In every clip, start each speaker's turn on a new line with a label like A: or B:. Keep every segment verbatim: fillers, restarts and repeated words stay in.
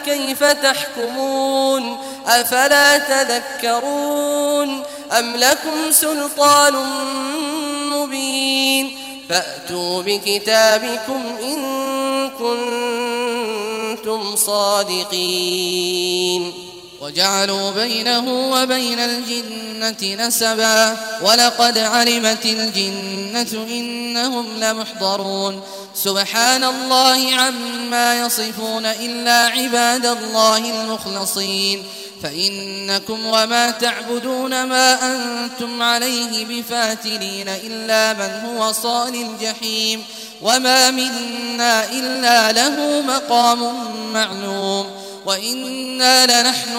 A: كيف تحكمون أفلا تذكرون أم لكم سلطان مبين فأتوا بكتابكم إن كنتم صادقين
B: وجعلوا بينه وبين الجنة نسبا ولقد علمت الجنة إنهم لمحضرون سبحان الله عما يصفون إلا عباد الله المخلصين فإنكم وما تعبدون ما أنتم عليه بفاتنين إلا من هو صال الجحيم وما منا إلا له مقام معلوم وإنا لنحن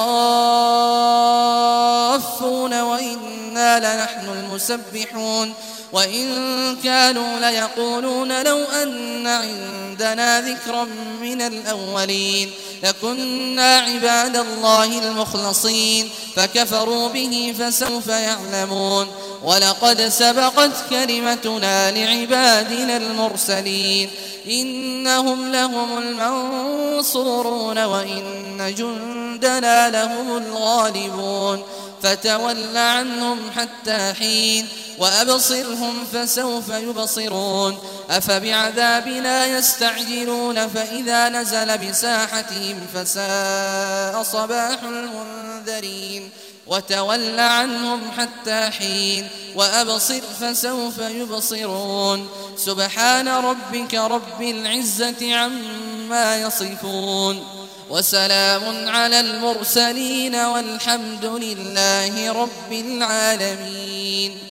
B: الصافون وإنا لنحن المسبحون وإن كانوا ليقولون لو أن عندنا ذكرا من الأولين لكنا عباد الله المخلصين فكفروا به فسوف يعلمون ولقد سبقت كلمتنا لعبادنا المرسلين إنهم لهم المنصورون وإن جندنا لهم الغالبون فتول عنهم حتى حين وأبصرهم فسوف يبصرون أفبعذابنا يستعجلون فإذا نزل بساحتهم فساء صباح المنذرين وتول عنهم حتى حين وأبصر فسوف يبصرون سبحان ربك رب العزة عما يصفون وسلام على المرسلين والحمد لله رب العالمين.